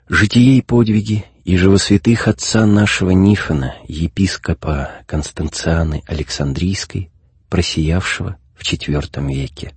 Житие и подвиги и живосвятых отца нашего Нифона, епископа Констанцианы Александрийской, просиявшего в IV веке.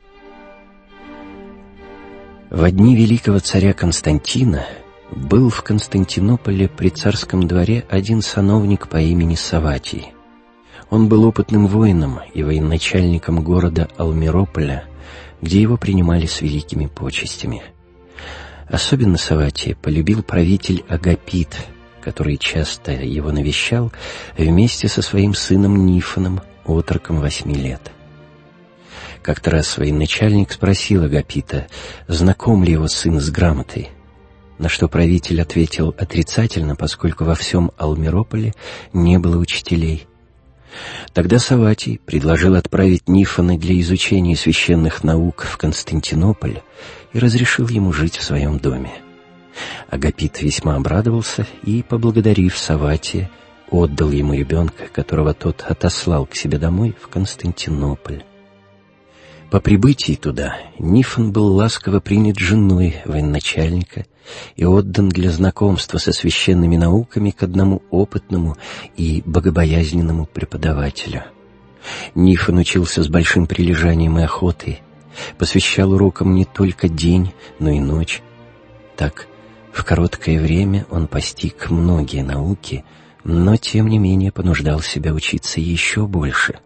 Во дни великого царя Константина был в Константинополе при царском дворе один сановник по имени Савватий. Он был опытным воином и военачальником города Алмирополя, где его принимали с великими почестями. Особенно Савватия полюбил правитель Агапит, который часто его навещал вместе со своим сыном Нифоном, отроком 8 лет. Как-то раз военачальник спросил Агапита, знаком ли его сын с грамотой, на что правитель ответил отрицательно, поскольку во всем Алмирополе не было учителей. Тогда Савватий предложил отправить Нифона для изучения священных наук в Константинополь и разрешил ему жить в своем доме. Агапит весьма обрадовался и, поблагодарив Савватия, отдал ему ребенка, которого тот отослал к себе домой в Константинополь. По прибытии туда Нифон был ласково принят женой военачальника и отдан для знакомства со священными науками к одному опытному и богобоязненному преподавателю. Нифон учился с большим прилежанием и охотой, посвящал урокам не только день, но и ночь. Так, в короткое время он постиг многие науки, но тем не менее понуждал себя учиться еще больше.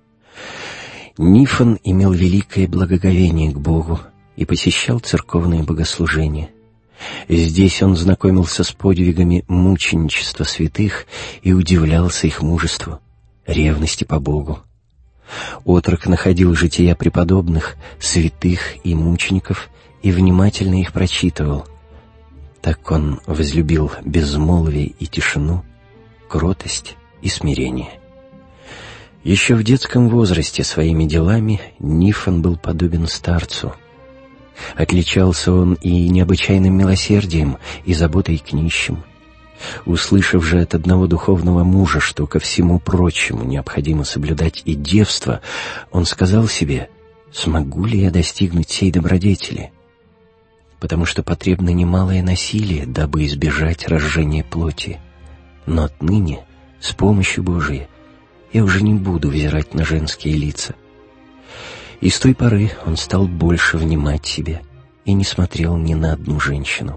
Нифон имел великое благоговение к Богу и посещал церковные богослужения. Здесь он знакомился с подвигами мученичества святых и удивлялся их мужеству, ревности по Богу. Отрок находил жития преподобных, святых и мучеников и внимательно их прочитывал. Так он возлюбил безмолвие и тишину, кротость и смирение. Еще в детском возрасте своими делами Нифон был подобен старцу. Отличался он и необычайным милосердием, и заботой к нищим. Услышав же от одного духовного мужа, что ко всему прочему необходимо соблюдать и девство, он сказал себе: «Смогу ли я достигнуть сей добродетели? Потому что потребно немалое насилие, дабы избежать разжения плоти. Но отныне, с помощью Божией, я уже не буду взирать на женские лица». И с той поры он стал больше внимать себе и не смотрел ни на одну женщину.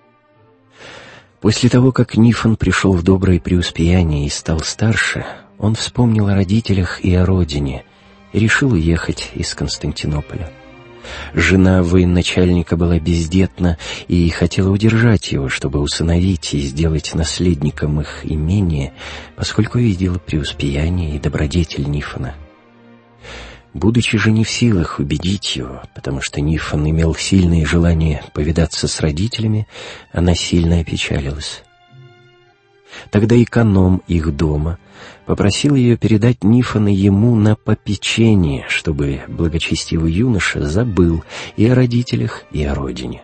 После того, как Нифон пришел в доброе преуспеяние и стал старше, он вспомнил о родителях и о родине и решил уехать из Константинополя. Жена военачальника была бездетна и хотела удержать его, чтобы усыновить и сделать наследником их имения, поскольку видела преуспеяние и добродетель Нифона. Будучи же не в силах убедить его, потому что Нифон имел сильное желание повидаться с родителями, она сильно опечалилась. Тогда эконом их дома попросил ее передать Нифона ему на попечение, чтобы благочестивый юноша забыл и о родителях, и о родине.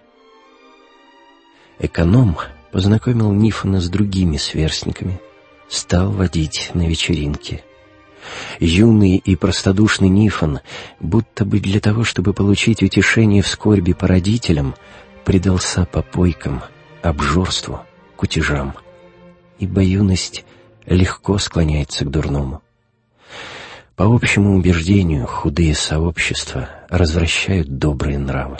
Эконом познакомил Нифона с другими сверстниками, стал водить на вечеринки. Юный и простодушный Нифон, будто бы для того, чтобы получить утешение в скорби по родителям, предался попойкам, обжорству, кутежам, ибо юность легко склоняется к дурному. По общему убеждению, худые сообщества развращают добрые нравы.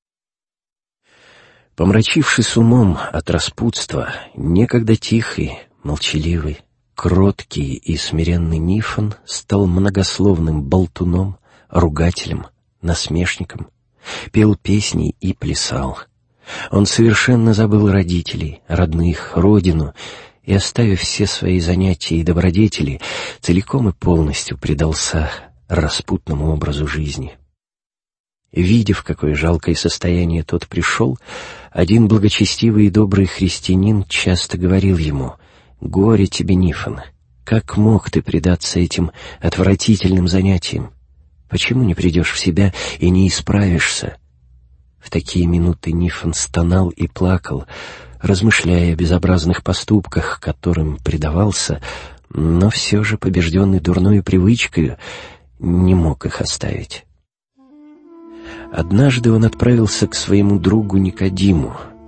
Помрачившись умом от распутства, некогда тихий, молчаливый, кроткий и смиренный Нифон стал многословным болтуном, ругателем, насмешником, пел песни и плясал. Он совершенно забыл родителей, родных, родину, и, оставив все свои занятия и добродетели, целиком и полностью предался распутному образу жизни. Видя, в какое жалкое состояние тот пришел, один благочестивый и добрый христианин часто говорил ему: «Горе тебе, Нифон! Как мог ты предаться этим отвратительным занятиям? Почему не придешь в себя и не исправишься?» В такие минуты Нифон стонал и плакал, размышляя о безобразных поступках, которым предавался, но все же, побежденный дурной привычкой, не мог их оставить. Однажды он отправился к своему другу Никодиму,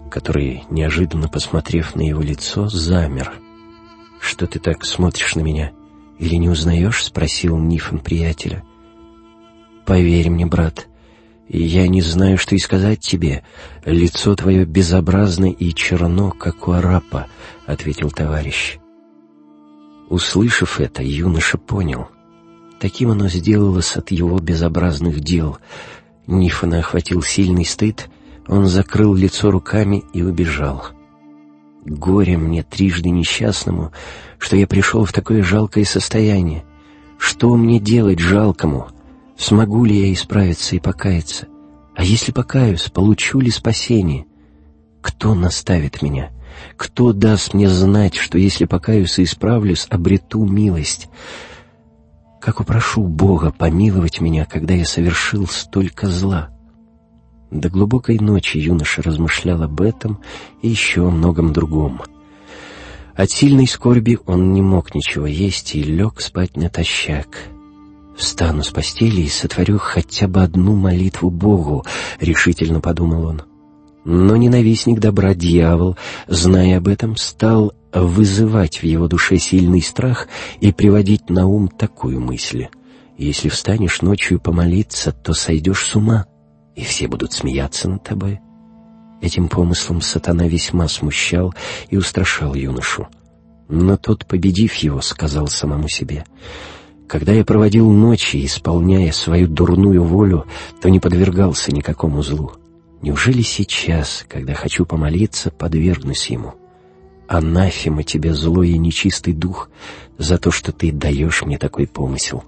который, неожиданно посмотрев на его лицо, замер. «Что ты так смотришь на меня? Или не узнаешь?» — спросил Нифон приятеля. «Поверь мне, брат, я не знаю, что и сказать тебе. Лицо твое безобразно и черно, как у арапа», — ответил товарищ. Услышав это, юноша понял. Таким оно сделалось от его безобразных дел. Нифона охватил сильный стыд, он закрыл лицо руками и убежал. «Горе мне, трижды несчастному, что я пришел в такое жалкое состояние. Что мне делать жалкому? Смогу ли я исправиться и покаяться? А если покаюсь, получу ли спасение? Кто наставит меня? Кто даст мне знать, что если покаюсь и исправлюсь, обрету милость? Как упрошу Бога помиловать меня, когда я совершил столько зла?» До глубокой ночи юноша размышлял об этом и еще о многом другом. От сильной скорби он не мог ничего есть и лег спать натощак. «Встану с постели и сотворю хотя бы одну молитву Богу», — решительно подумал он. Но ненавистник добра дьявол, зная об этом, стал вызывать в его душе сильный страх и приводить на ум такую мысль: «Если встанешь ночью помолиться, то сойдешь с ума, и все будут смеяться над тобой». Этим помыслом сатана весьма смущал и устрашал юношу. Но тот, победив его, сказал самому себе: «Когда я проводил ночи, исполняя свою дурную волю, то не подвергался никакому злу. Неужели сейчас, когда хочу помолиться, подвергнусь ему? Анафема тебе, злой и нечистый дух, за то, что ты даешь мне такой помысел».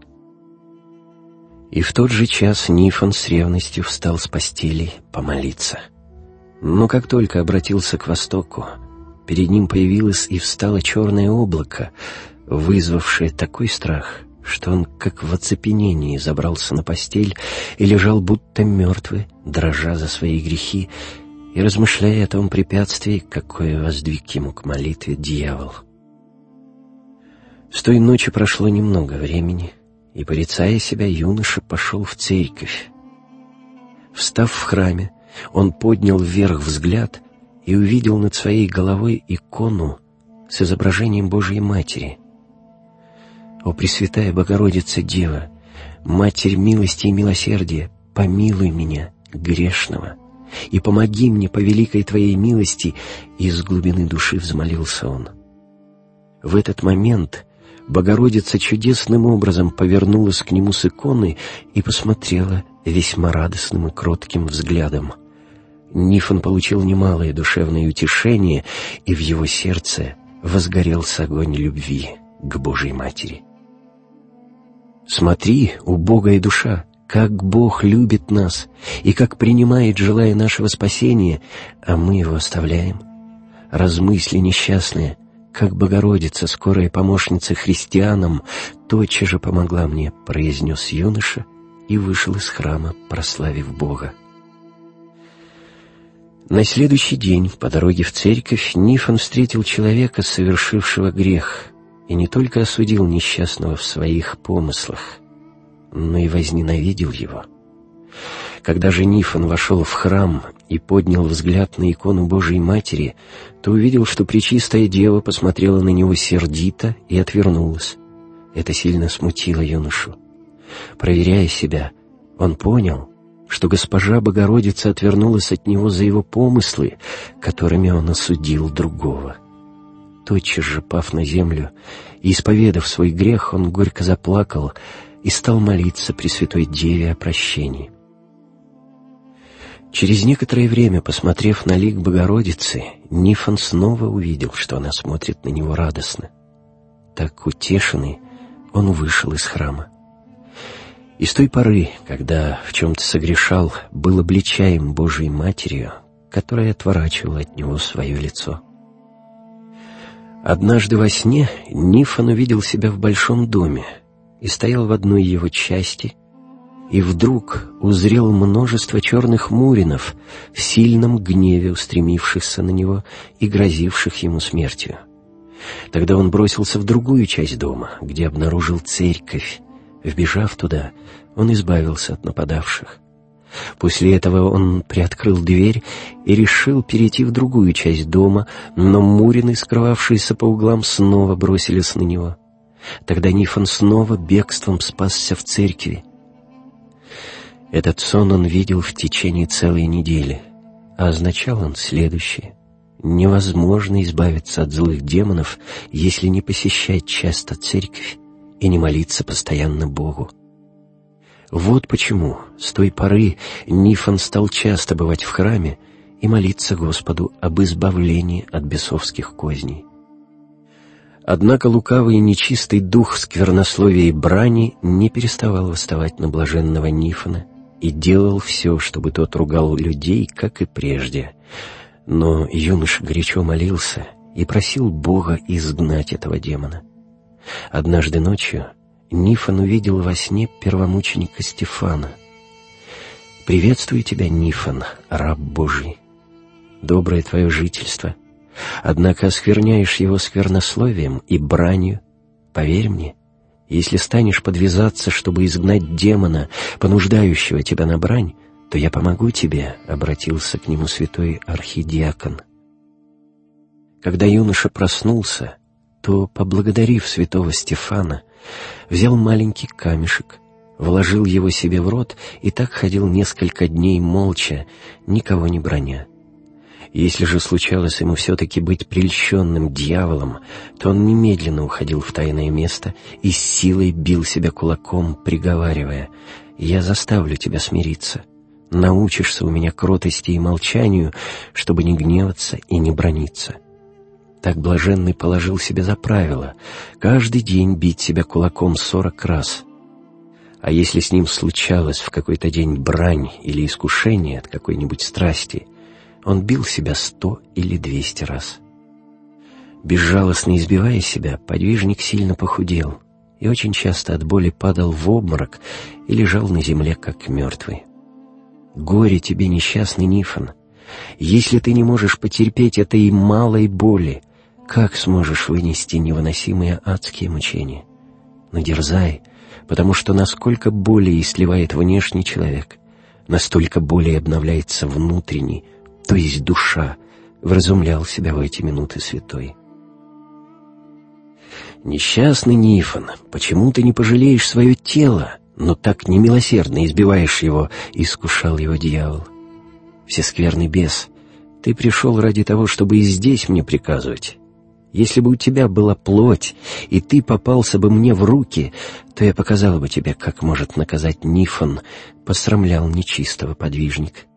И в тот же час Нифон с ревностью встал с постели помолиться. Но как только обратился к востоку, перед ним появилось и встало черное облако, вызвавшее такой страх, что он, как в оцепенении, забрался на постель и лежал будто мертвый, дрожа за свои грехи и размышляя о том препятствии, какое воздвиг ему к молитве дьявол. С той ночи прошло немного времени, и, порицая себя, юноша пошел в церковь. Встав в храме, он поднял вверх взгляд и увидел над своей головой икону с изображением Божией Матери. «О, Пресвятая Богородица Дева, Матерь милости и милосердия, помилуй меня, грешного, и помоги мне по великой Твоей милости», — из глубины души взмолился он. В этот момент Богородица чудесным образом повернулась к нему с иконы и посмотрела весьма радостным и кротким взглядом. Нифон получил немалое душевное утешение, и в его сердце возгорелся огонь любви к Божьей Матери. «Смотри, убогая душа, как Бог любит нас и как принимает, желая нашего спасения, а мы его оставляем. Размысли, несчастная, как Богородица, скорая помощница христианам, тотчас же помогла мне», — произнес юноша и вышел из храма, прославив Бога. На следующий день по дороге в церковь Нифон встретил человека, совершившего грех, и не только осудил несчастного в своих помыслах, но и возненавидел его. Когда же Нифон вошел в храм и поднял взгляд на икону Божией Матери, то увидел, что Пречистая Дева посмотрела на него сердито и отвернулась. Это сильно смутило юношу. Проверяя себя, он понял, что госпожа Богородица отвернулась от него за его помыслы, которыми он осудил другого. Тотчас же, пав на землю и исповедав свой грех, он горько заплакал и стал молиться Пресвятой Деве о прощении. Через некоторое время, посмотрев на лик Богородицы, Нифон снова увидел, что она смотрит на него радостно. Так утешенный, он вышел из храма. И с той поры, когда в чем-то согрешал, был обличаем Божией Матерью, которая отворачивала от него свое лицо. Однажды во сне Нифон увидел себя в большом доме и стоял в одной его части, и вдруг узрел множество черных муринов в сильном гневе, устремившихся на него и грозивших ему смертью. Тогда он бросился в другую часть дома, где обнаружил церковь. Вбежав туда, он избавился от нападавших. После этого он приоткрыл дверь и решил перейти в другую часть дома, но мурины, скрывавшиеся по углам, снова бросились на него. Тогда Нифон снова бегством спасся в церкви. Этот сон он видел в течение целой недели, а означал он следующее: невозможно избавиться от злых демонов, если не посещать часто церковь и не молиться постоянно Богу. Вот почему с той поры Нифон стал часто бывать в храме и молиться Господу об избавлении от бесовских козней. Однако лукавый и нечистый дух сквернословия и брани не переставал восставать на блаженного Нифона и делал все, чтобы тот ругал людей, как и прежде. Но юноша горячо молился и просил Бога изгнать этого демона. Однажды ночью Нифон увидел во сне первомученика Стефана. «Приветствую тебя, Нифон, раб Божий. Доброе твое жительство, однако оскверняешь его сквернословием и бранью. Поверь мне, если станешь подвязаться, чтобы изгнать демона, понуждающего тебя на брань, то я помогу тебе», — обратился к нему святой архидиакон. Когда юноша проснулся, то, поблагодарив святого Стефана, взял маленький камешек, вложил его себе в рот и так ходил несколько дней молча, никого не браня. Если же случалось ему все-таки быть прельщенным дьяволом, то он немедленно уходил в тайное место и с силой бил себя кулаком, приговаривая: «Я заставлю тебя смириться. Научишься у меня кротости и молчанию, чтобы не гневаться и не браниться». Так блаженный положил себе за правило каждый день бить себя кулаком 40 раз. А если с ним случалось в какой-то день брань или искушение от какой-нибудь страсти, он бил себя 100 или 200 раз. Безжалостно избивая себя, подвижник сильно похудел и очень часто от боли падал в обморок и лежал на земле, как мертвый. Горе тебе, несчастный Нифон! Если ты не можешь потерпеть этой малой боли, как сможешь вынести невыносимые адские мучения? Но дерзай, потому что насколько более сливает внешний человек, настолько более обновляется внутренний, то есть душа, вразумлял себя в эти минуты святой. «Несчастный Нифон, почему ты не пожалеешь свое тело, но так немилосердно избиваешь его?» — искушал его дьявол. «Всескверный бес, ты пришел ради того, чтобы и здесь мне приказывать. Если бы у тебя была плоть, и ты попался бы мне в руки, то я показала бы тебе, как может наказать Нифон», — посрамлял нечистого подвижник.